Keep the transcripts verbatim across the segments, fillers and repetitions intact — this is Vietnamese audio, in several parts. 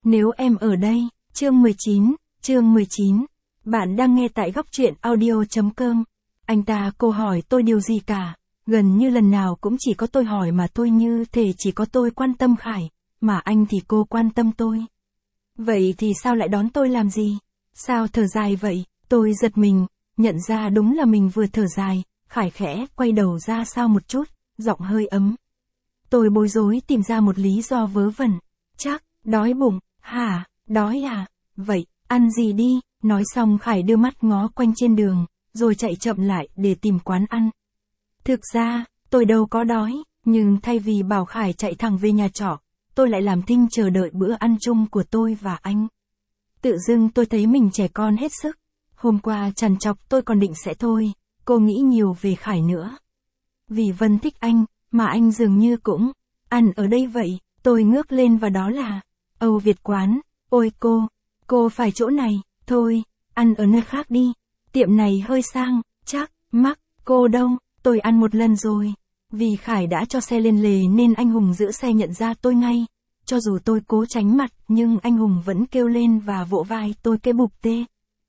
Nếu em ở đây, chương mười chín, chương mười chín. Bạn đang nghe tại góc truyện audio chấm com. Anh ta cô hỏi tôi điều gì cả, gần như lần nào cũng chỉ có tôi hỏi mà thôi, như thể chỉ có tôi quan tâm Khải, mà anh thì cô quan tâm tôi. Vậy thì sao lại đón tôi làm gì? Sao thở dài vậy? Tôi giật mình, nhận ra đúng là mình vừa thở dài. Khải khẽ quay đầu ra sau một chút, giọng hơi ấm. Tôi bối rối tìm ra một lý do vớ vẩn. Chắc, đói bụng. Hả, đói à? Vậy, ăn gì đi? Nói xong Khải đưa mắt ngó quanh trên đường, rồi chạy chậm lại để tìm quán ăn. Thực ra, tôi đâu có đói, nhưng thay vì bảo Khải chạy thẳng về nhà trọ, tôi lại làm thinh chờ đợi bữa ăn chung của tôi và anh. Tự dưng tôi thấy mình trẻ con hết sức. Hôm qua trằn trọc tôi còn định sẽ thôi, cô nghĩ nhiều về Khải nữa. Vì Vân thích anh, mà anh dường như cũng ăn ở đây vậy. Tôi ngước lên và đó là Âu Việt quán. Ôi cô, cô phải chỗ này, thôi, ăn ở nơi khác đi. Tiệm này hơi sang, chắc, mắc, cô đâu, tôi ăn một lần rồi. Vì Khải đã cho xe lên lề nên anh Hùng giữ xe nhận ra tôi ngay. Cho dù tôi cố tránh mặt nhưng anh Hùng vẫn kêu lên và vỗ vai tôi cái bụp tê.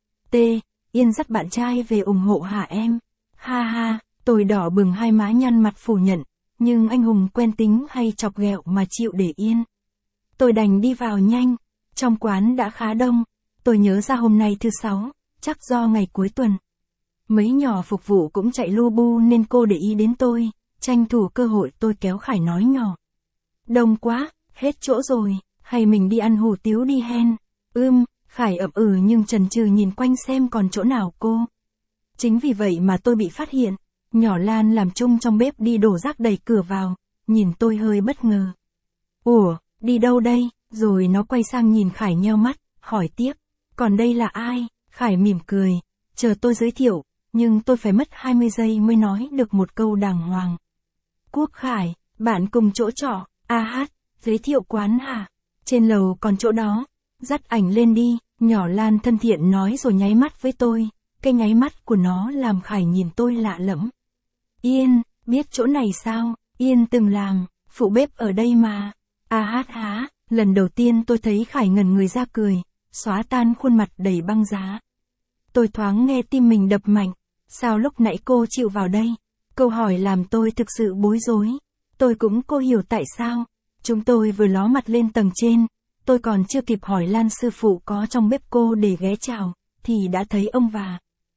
Tê, Yên dắt bạn trai về ủng hộ hả em? Ha ha, tôi đỏ bừng hai má nhăn mặt phủ nhận, nhưng anh Hùng quen tính hay chọc ghẹo mà chịu để yên. Tôi đành đi vào nhanh, trong quán đã khá đông, tôi nhớ ra hôm nay thứ sáu, chắc do ngày cuối tuần. Mấy nhỏ phục vụ cũng chạy lu bu nên cô để ý đến tôi, tranh thủ cơ hội tôi kéo Khải nói nhỏ. Đông quá, hết chỗ rồi, hay mình đi ăn hủ tiếu đi hen? Ưm, Khải ậm ừ nhưng chần chừ nhìn quanh xem còn chỗ nào cô. Chính vì vậy mà tôi bị phát hiện, nhỏ Lan làm chung trong bếp đi đổ rác đẩy cửa vào, nhìn tôi hơi bất ngờ. Ủa, đi đâu đây? Rồi nó quay sang nhìn Khải nheo mắt, hỏi tiếp, còn đây là ai? Khải mỉm cười, chờ tôi giới thiệu, nhưng tôi phải mất hai mươi giây mới nói được một câu đàng hoàng. Quốc Khải, bạn cùng chỗ trọ, a hát, giới thiệu quán hả? Trên lầu còn chỗ đó, dắt ảnh lên đi, nhỏ Lan thân thiện nói rồi nháy mắt với tôi, cái nháy mắt của nó làm Khải nhìn tôi lạ lẫm. Yên, biết chỗ này sao? Yên từng làm, phụ bếp ở đây mà. A hát há, lần đầu tiên tôi thấy Khải ngẩn người ra cười, xóa tan khuôn mặt đầy băng giá. Tôi thoáng nghe tim mình đập mạnh, sao lúc nãy cô chịu vào đây? Câu hỏi làm tôi thực sự bối rối. Tôi cũng cô hiểu tại sao. Chúng tôi vừa ló mặt lên tầng trên, tôi còn chưa kịp hỏi Lan sư phụ có trong bếp cô để ghé chào, thì đã thấy ông và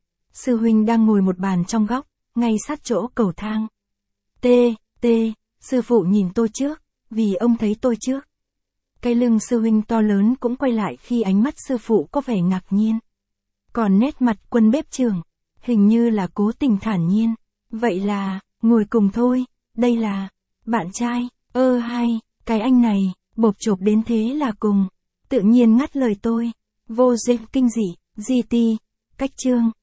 sư huynh đang ngồi một bàn trong góc, ngay sát chỗ cầu thang. Tê, tê, sư phụ nhìn tôi trước, vì ông thấy tôi trước. Cái lưng sư huynh to lớn cũng quay lại khi ánh mắt sư phụ có vẻ ngạc nhiên. Còn nét mặt quân bếp trưởng, hình như là cố tình thản nhiên. Vậy là, ngồi cùng thôi, đây là bạn trai, ơ hay, cái anh này, bộp chộp đến thế là cùng. Tự nhiên ngắt lời tôi, vô dịch kinh dị, gi ti, cách chương.